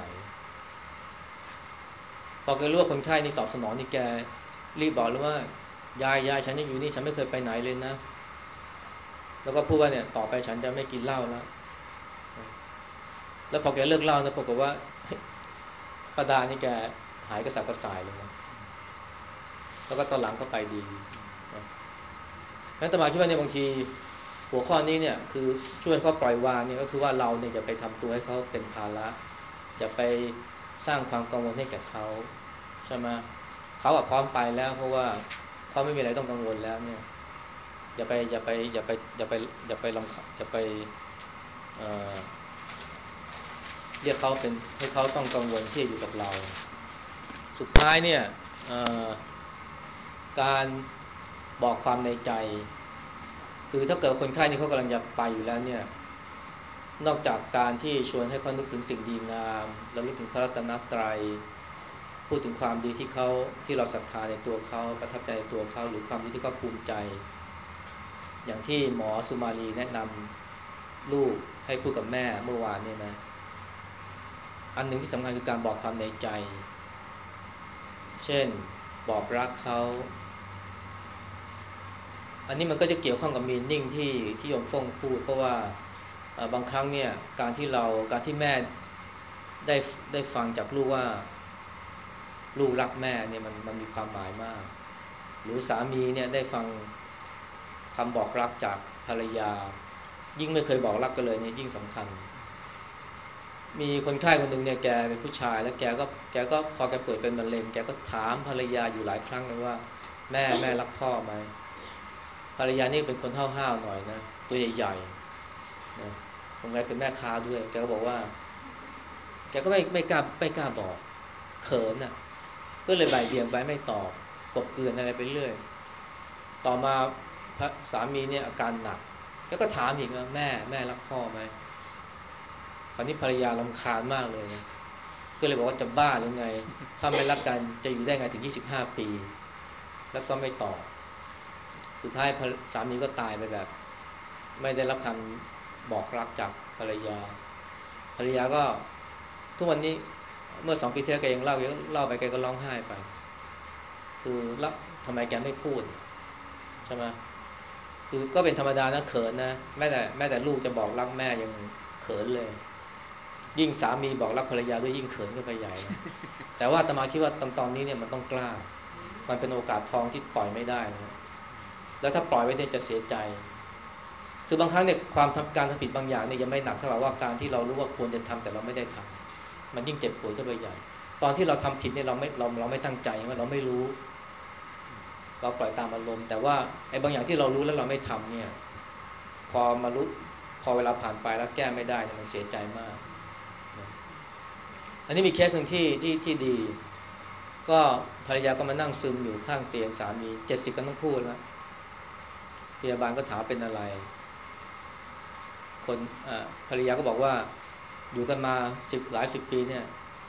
พอแกรู้ว่าคนไข้นี่ตอบสนองนี่แกรีบบอกเลยว่ายายฉันยังอยู่นี่ฉันไม่เคยไปไหนเลยนะแล้วก็พูดว่าเนี่ยต่อไปฉันจะไม่กินเหล้าแล้วพอแกเลิกเหล้านะปรากฏว่าป้าดานี่แกหายกระสับกระส่ายเลยนะแล้วก็ตอนหลังก็ไปดีนะงั้นอาตมาคิดว่าเนี่ยบางทีหัวข้อนี้เนี่ยคือช่วยเขาปล่อยวางเนี่ยก็คือว่าเราเนี่ยจะไปทำตัวให้เขาเป็นภาระอย่าไปสร้างความกังวลให้แก่เขาใช่ไหมเขาพร้อมไปแล้วเพราะว่าเขาไม่มีอะไรต้องกังวลแล้วเนี่ยอย่าไปลำคาญอย่าไปเอ่อเรียกเขาเป็นให้เขาต้องกังวลที่จะอยู่กับเราสุดท้ายเนี่ยเอ่อการบอกความในใจคือถ้าเกิดคนไข้นี่เขากำลังจะไปอยู่แล้วเนี่ยนอกจากการที่ชวนให้เขานึกถึงสิ่งดีงามระลึกถึงพระรัตนตรัยพูดถึงความดีที่เราศรัทธาในตัวเขาประทับใจในตัวเขาหรือความดีที่เขาภูมิใจอย่างที่หมอสุมาลีแนะนำลูกให้พูดกับแม่เมื่อวานเนี่ยนะอันหนึ่งที่สำคัญคือการบอกความในใจเช่นบอกรักเขาอันนี้มันก็จะเกี่ยวข้องกับมีนิ่งที่โยมฟงพูดเพราะว่าบางครั้งเนี่ยการที่แม่ได้ได้ฟังจากลูกว่าลูกรักแม่เนี่ยมันมีความหมายมากหรือสามีเนี่ยได้ฟังคำบอกรักจากภรรยายิ่งไม่เคยบอกรักกันเลยเนี่ยยิ่งสำคัญมีคนไข้คนหนึ่งเนี่ยแกเป็นผู้ชายแล้วแกก็พอแกป่วยเป็นมะเร็งแกก็ถามภรรยาอยู่หลายครั้งเลยว่าแม่รักพ่อไหมภรรยานี่เป็นคนห้าวๆหน่อยนะตัวใหญ่ๆนะสงสัยเป็นแม่ค้าด้วยแกก็บอกว่าแกก็ไม่กล้าบอกเขินน่ะก็เลยบ่ายเบี่ยงไปไม่ตอบกบเกลื่อนอะไรไปเรื่อยต่อมาพระสามีเนี่ยอาการหนักแล้วก็ถามอีกว่าแม่รักพ่อไหมคราวนี้ภรรยารำคาญมากเลยนะก็เลยบอกว่าจะบ้าหรือไงถ้าไม่รักกันจะอยู่ได้ไงถึง25 ปีแล้วก็ไม่ตอบสุดท้ายสามีก็ตายไปแบบไม่ได้รับคำบอกรักจากภรรยาก็ทุกวันนี้เมื่อ2 ปีที่แล้วแกยังเล่าไปแกก็ร้องไห้ไปคือแล้วทำไมแกไม่พูดใช่ไหมคือก็เป็นธรรมดานะเขินนะแม้แต่ลูกจะบอกรักแม่ยังเขินเลยยิ่งสามีบอกรักภรรยาด้วยยิ่งเขินก็ไปใหญ่นะแต่ว่าอาตมาคิดว่าตอนนี้เนี่ยมันต้องกล้ามันเป็นโอกาสทองที่ปล่อยไม่ได้นะแล้วถ้าปล่อยไว้เนี่ยจะเสียใจคือบางครั้งเนี่ยการทำผิดบางอย่างเนี่ยยังไม่หนักเท่ากับว่าการที่เรารู้ว่าควรจะทำแต่เราไม่ได้ทำมันยิ่งเจ็บปวดเข้าไปใหญ่ตอนที่เราทำผิดเนี่ยเราไม่ตั้งใจว่าเราไม่รู้เราปล่อยตามอารมณ์แต่ว่าไอ้บางอย่างที่เรารู้แล้วเราไม่ทำเนี่ยพอมารู้พอเวลาผ่านไปแล้วแก้ไม่ได้เนี่ยมันเสียใจมากนะอันนี้มีเคสหนึ่งที่ดีก็ภรรยาก็มานั่งซึมอยู่ข้างเตียงสามี70กันต้องพูดแล้วพยาบาลก็ถามเป็นอะไรคนภรรยาก็บอกว่าอยู่กันมาหลายสิบปีเนี่ย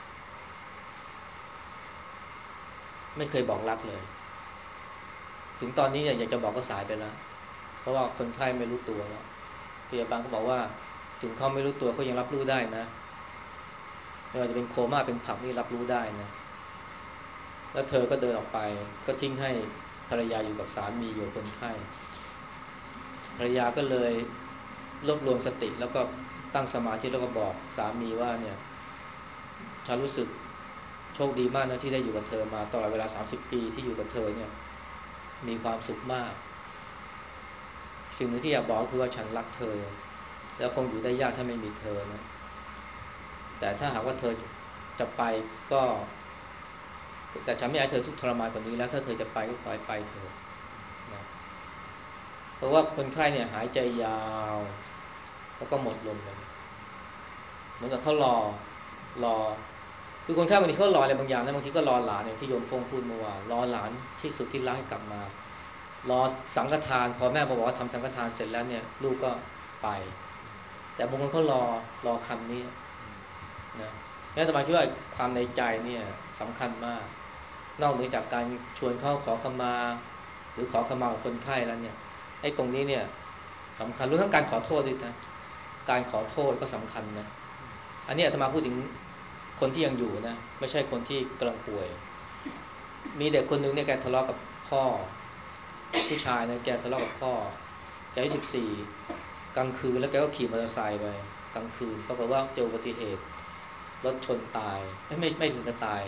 ไม่เคยบอกรักเลยถึงตอนนี้เนี่ยอยากจะบอกก็สายไปแล้วเพราะว่าคนไข้ไม่รู้ตัวแล้วพยาบาลก็บอกว่าถึงเขาไม่รู้ตัวเขายังรับรู้ได้นะไม่ว่าจะเป็นโคม่าเป็นผักนี่รับรู้ได้นะแล้วเธอก็เดินออกไปก็ทิ้งให้ภรรยาอยู่กับสามีอยู่กับคนไข้ภรรยาก็เลยรวบรวมสติแล้วก็ตั้งสมาธิแล้วก็บอกสามีว่าเนี่ยฉันรู้สึกโชคดีมากนะที่ได้อยู่กับเธอมาตลอดเวลา30 ปีที่อยู่กับเธอเนี่ยมีความสุขมากสิ่งหนึ่งที่อยากบอกคือว่าฉันรักเธอแล้วคงอยู่ได้ยากถ้าไม่มีเธอนะแต่ถ้าหากว่าเธอจะไปก็แต่ฉันไม่อยากให้เธอทุกข์ทรมานกว่านี้แล้วถ้าเธอจะไปก็ขอให้ไปเถอะนะเพราะว่าคนไข้เนี่ยหายใจยาวแล้วก็หมดลมไปเหมือนกับเขารอคือคนไข้บางทีเขารออะไรบางอย่างนะบางทีก็รอหลานเนี่ยที่โยมพงพูดเมื่อวานรอหลานที่สุดที่รักให้กลับมารอสังฆทานพอแม่บอกว่าทำสังฆทานเสร็จแล้วเนี่ยลูกก็ไปแต่บางคนเขารอคำนี้นะแล้วอาตมาคิดว่าความในใจเนี่ยสำคัญมากนอกเหนือจากการชวนเขาขอขมาหรือขอขมากับคนไข้แล้วเนี่ยไอ้ตรงนี้เนี่ยสำคัญรู้ทั้งการขอโทษด้วยนะการขอโทษก็สำคัญนะอันนี้อาตมาพูดถึงคนที่ยังอยู่นะไม่ใช่คนที่กำลังป่วยมีเด็กคนหนึ่งเนี่ยแกทะเลาะกับพ่อผู้ชายนะแกทะเลาะกับพ่อแกอายุ14กลางคืนแล้วแกก็ขี่มอเตอร์ไซค์ไปกลางคืนปรากฏว่าเจออุบัติเหตุรถชนตายไม่ถึงกับตาย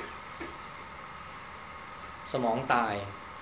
สมองตาย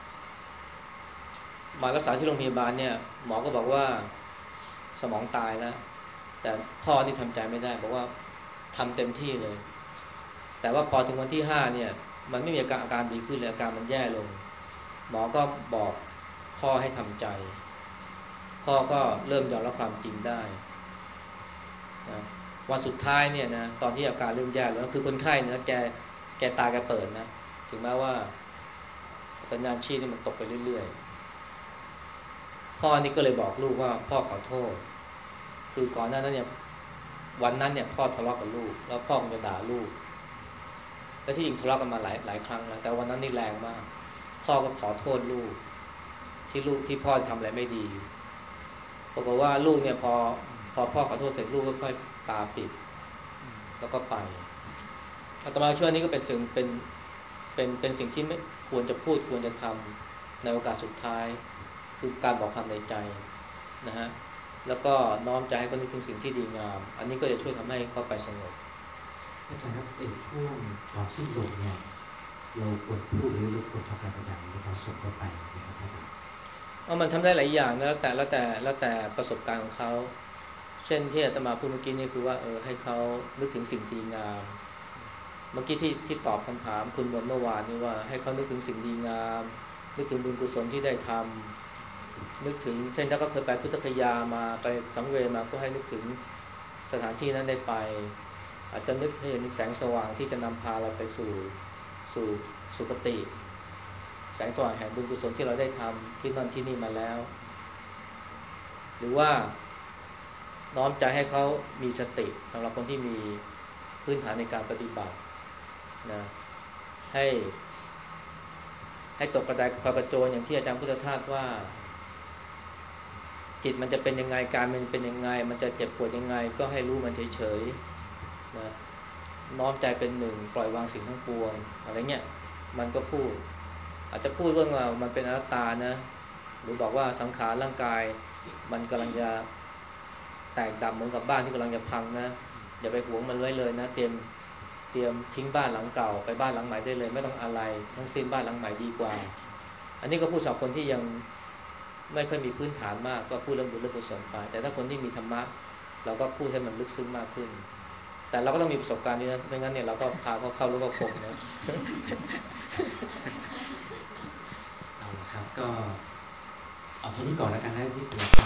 มารักษาที่โรงพยาบาลเนี่ยหมอก็บอกว่าสมองตายแล้วแต่พ่อนี่ทำใจไม่ได้บอกว่าทำเต็มที่เลยแต่ว่าพอถึงวันที่5เนี่ยมันไม่มีอาการดีขึ้นเลยอาการมันแย่ลงหมอก็บอกพ่อให้ทำใจพ่อก็เริ่มยอมรับความจริงได้นะวันสุดท้ายเนี่ยนะตอนที่อาการเริ่มแย่แล้วคือคนไข้เนี่ยแกตาแกเปิดนะถึงแม้ว่าสัญญาณชีพนี่มันตกไปเรื่อยๆพ่อนี่ก็เลยบอกลูกว่าพ่อขอโทษคือก่อนหน้านั้นเนี่ยวันนั้นเนี่ยพ่อทะเลาะกับลูกแล้วพ่อคงจะด่าลูกและที่จริงทะเลาะกันมาหลายครั้งแล้วแต่วันนั้นนี่แรงมากพ่อก็ขอโทษลูกที่พ่อทำอะไรไม่ดีปรากฏว่าลูกเนี่ยพอพ่อขอโทษเสร็จลูกก็ค่อยตาปิดแล้วก็ไปอาตมาคิดว่านี่ก็เป็นสิ่งเป็นสิ่งที่ไม่ควรจะพูดควรจะทำในโอกาสสุดท้ายคือการบอกความในใจนะฮะแล้วก็น้อมใจให้เขานึกถึงสิ่งที่ดีงามอันนี้ก็จะช่วยทำให้เขาไปสงบอาจารย์ครับในช่วงก่อนสิ้นลมเนี่ยเราควรพูดหรือเราควรทำอะไรบางอย่างในการส่งเขาไปไหมครับอาจารย์ว่ามันทำได้หลายอย่างนะแล้วแต่ประสบการณ์ของเขาเช่นที่อาตมาพูดเมื่อกี้นี่คือว่าให้เขานึกถึงสิ่งดีงามเมื่อกี้ที่ตอบคำถามคุณวันเมื่อวานนี่ว่าให้เขานึกถึงสิ่งดีงามนึกถึงบุญกุศลที่ได้ทำนึกถึงเช่นถ้าเขาเคยไปพุทธคยามาไปสังเวยมาก็ให้นึกถึงสถานที่นั้นได้ไปอาจจะนึกให้เห็นแสงสว่างที่จะนำพาเราไปสู่สุคติแสงสว่างแห่งบุญกุศลที่เราได้ทำที่นั่นที่นี่มาแล้วหรือว่าน้อมใจให้เขามีสติสำหรับคนที่มีพื้นฐานในการปฏิบัตินะให้ให้ตกกระไดพลอยกระโจนอย่างที่อาจารย์พุทธทาสว่าจิตมันจะเป็นยังไงการมันเป็นยังไงมันจะเจ็บปวดยังไงก็ให้รู้มันเฉยๆนะน้อมใจเป็นหนึ่งปล่อยวางสิ่งทั้งปวงอะไรเงี้ยมันก็พูดอาจจะพูดเรื่องว่ามันเป็นอนัตตานะหรือบอกว่าสังขารร่างกายมันกำลังจะแตกดับเหมือนกับบ้านที่กำลังจะพังนะอย่าไปหวงมันไว้เลยนะเตรียมทิ้งบ้านหลังเก่าไปบ้านหลังใหม่ได้เลยไม่ต้องอะไรทั้งสิ้นบ้านหลังใหม่ดีกว่าอันนี้ก็พูดสำหรับคนที่ยังไม่ค่อยมีพื้นฐานมากก็พูดเรื่องบุญเรื่องกุศลไปแต่ถ้าคนที่มีธรรมะเราก็พูดให้มันลึกซึ้งมากขึ้นแต่เราก็ต้องมีประสบการณ์ด้วยนะไม่งั้นเนี่ยเราก็พาเขาเข้าลูกกรงนะเอาละครับก็เอาเท่านี้ก่อนแล้วกันนะนี่เป็นหลัก